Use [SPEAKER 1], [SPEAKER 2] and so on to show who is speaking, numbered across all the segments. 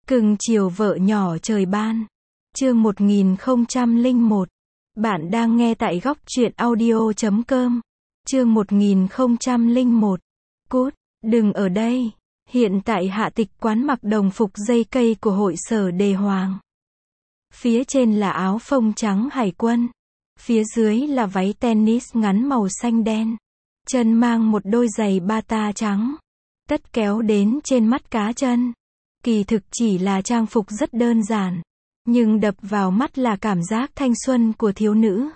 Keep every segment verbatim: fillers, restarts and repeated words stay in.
[SPEAKER 1] Cưng chiều vợ nhỏ trời ban. Chương một nghìn không trăm lẻ một. Bạn đang nghe tại góc truyện audio chấm com. Chương một nghìn không trăm lẻ một. Cút, đừng ở đây. Hiện tại Hạ Tịch Quán mặc đồng phục dây cây của hội sở Đề Hoàng. Phía trên là áo phông trắng hải quân. Phía dưới là váy tennis ngắn màu xanh đen. Chân mang một đôi giày bata trắng. Tất kéo đến trên mắt cá chân. Kỳ thực chỉ là trang phục rất đơn giản. Nhưng đập vào mắt là cảm giác thanh xuân của thiếu nữ.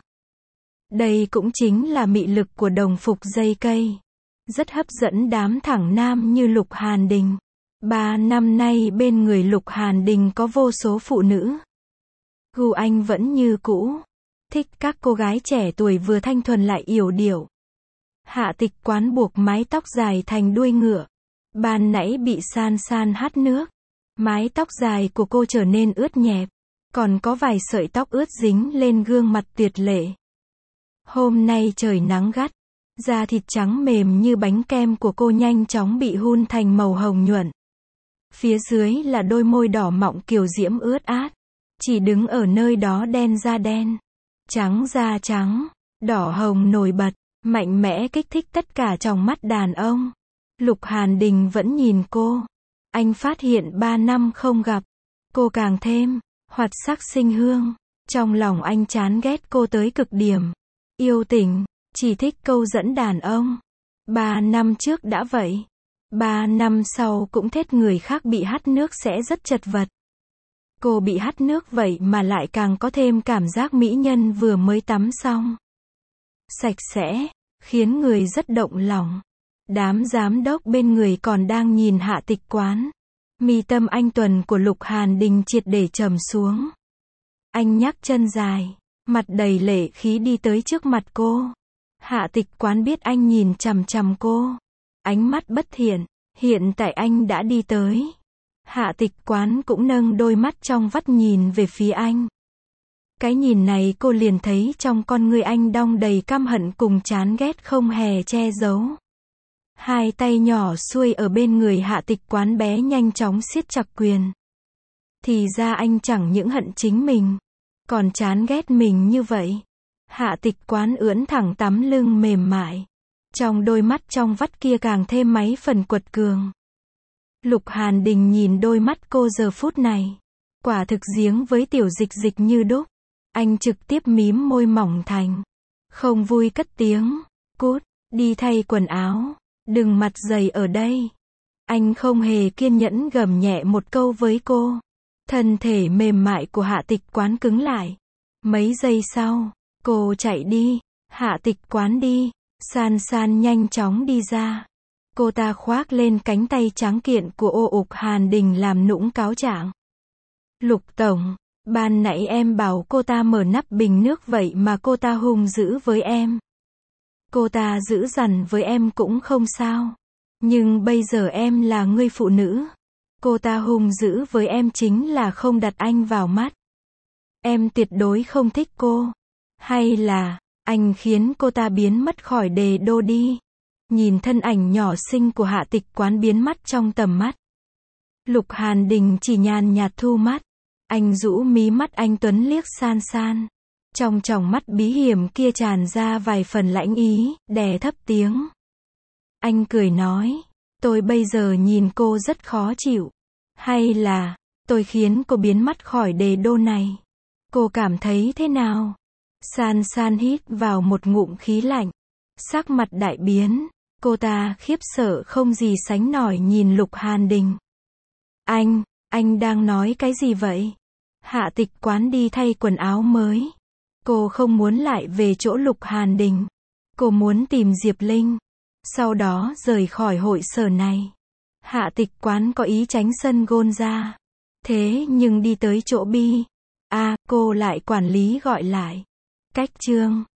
[SPEAKER 1] Đây cũng chính là mị lực của đồng phục dây cây. Rất hấp dẫn đám thẳng nam như Lục Hàn Đình. Ba năm nay bên người Lục Hàn Đình có vô số phụ nữ. Gu anh vẫn như cũ. Thích các cô gái trẻ tuổi vừa thanh thuần lại yểu điệu. Hạ Tịch Quán buộc mái tóc dài thành đuôi ngựa. Ban nãy bị san san hắt nước. Mái tóc dài của cô trở nên ướt nhẹp. Còn có vài sợi tóc ướt dính lên gương mặt tuyệt lệ. Hôm nay trời nắng gắt. Da thịt trắng mềm như bánh kem của cô nhanh chóng bị hun thành màu hồng nhuận. Phía dưới là đôi môi đỏ mọng kiều diễm ướt át. Chỉ đứng ở nơi đó đen da đen. Trắng da trắng. Đỏ hồng nổi bật. Mạnh mẽ kích thích tất cả trong mắt đàn ông. Lục Hàn Đình vẫn nhìn cô. Anh phát hiện ba năm không gặp. Cô càng thêm hoạt sắc sinh hương. Trong lòng anh chán ghét cô tới cực điểm. Yêu tình, chỉ thích câu dẫn đàn ông. Ba năm trước đã vậy. Ba năm sau cũng thết người khác bị hắt nước sẽ rất chật vật. Cô bị hắt nước vậy mà lại càng có thêm cảm giác mỹ nhân vừa mới tắm xong. Sạch sẽ, khiến người rất động lòng. Đám giám đốc bên người còn đang nhìn Hạ Tịch Quán. Mi tâm anh tuần của Lục Hàn Đình triệt để trầm xuống. Anh nhắc chân dài, mặt đầy lệ khí đi tới trước mặt cô. Hạ Tịch Quán biết anh nhìn chằm chằm cô. Ánh mắt bất thiện, hiện tại anh đã đi tới. Hạ Tịch Quán cũng nâng đôi mắt trong vắt nhìn về phía anh. Cái nhìn này cô liền thấy trong con người anh đong đầy căm hận cùng chán ghét không hề che giấu. Hai tay nhỏ xuôi ở bên người Hạ Tịch Quán bé nhanh chóng siết chặt quyền. Thì ra anh chẳng những hận chính mình, còn chán ghét mình như vậy. Hạ Tịch Quán ưỡn thẳng tắm lưng mềm mại. Trong đôi mắt trong vắt kia càng thêm mấy phần quật cường. Lục Hàn Đình nhìn đôi mắt cô giờ phút này. Quả thực giếng với tiểu dịch dịch như đúc. Anh trực tiếp mím môi mỏng thành. Không vui cất tiếng. Cút, đi thay quần áo. Đừng mặt dày ở đây. Anh không hề kiên nhẫn gầm nhẹ một câu với cô. Thân thể mềm mại của Hạ Tịch Quán cứng lại. Mấy giây sau, cô chạy đi. Hạ Tịch Quán đi. San san nhanh chóng đi ra. Cô ta khoác lên cánh tay trắng kiện của Ô Ục Hàn Đình làm nũng cáo trạng. Lục tổng, ban nãy em bảo cô ta mở nắp bình nước vậy mà cô ta hung dữ với em. Cô ta dữ dằn với em cũng không sao. Nhưng bây giờ em là người phụ nữ. Cô ta hung dữ với em chính là không đặt anh vào mắt. Em tuyệt đối không thích cô. Hay là, anh khiến cô ta biến mất khỏi đề đô đi. Nhìn thân ảnh nhỏ xinh của Hạ Tịch Quán biến mất trong tầm mắt. Lục Hàn Đình chỉ nhàn nhạt thu mắt. Anh rũ mí mắt anh tuấn liếc san san. Trong tròng mắt bí hiểm kia tràn ra vài phần lãnh ý, đè thấp tiếng. Anh cười nói, tôi bây giờ nhìn cô rất khó chịu. Hay là, tôi khiến cô biến mất khỏi đề đô này. Cô cảm thấy thế nào? San san hít vào một ngụm khí lạnh. Sắc mặt đại biến, cô ta khiếp sợ không gì sánh nổi nhìn Lục Hàn Đình. Anh, anh đang nói cái gì vậy? Hạ Tịch Quán đi thay quần áo mới. Cô không muốn lại về chỗ Lục Hàn Đình. Cô muốn tìm Diệp Linh. Sau đó rời khỏi hội sở này. Hạ Tịch Quán có ý tránh sân gôn ra. Thế nhưng đi tới chỗ Bi. A, cô lại quản lý gọi lại. Cách chương.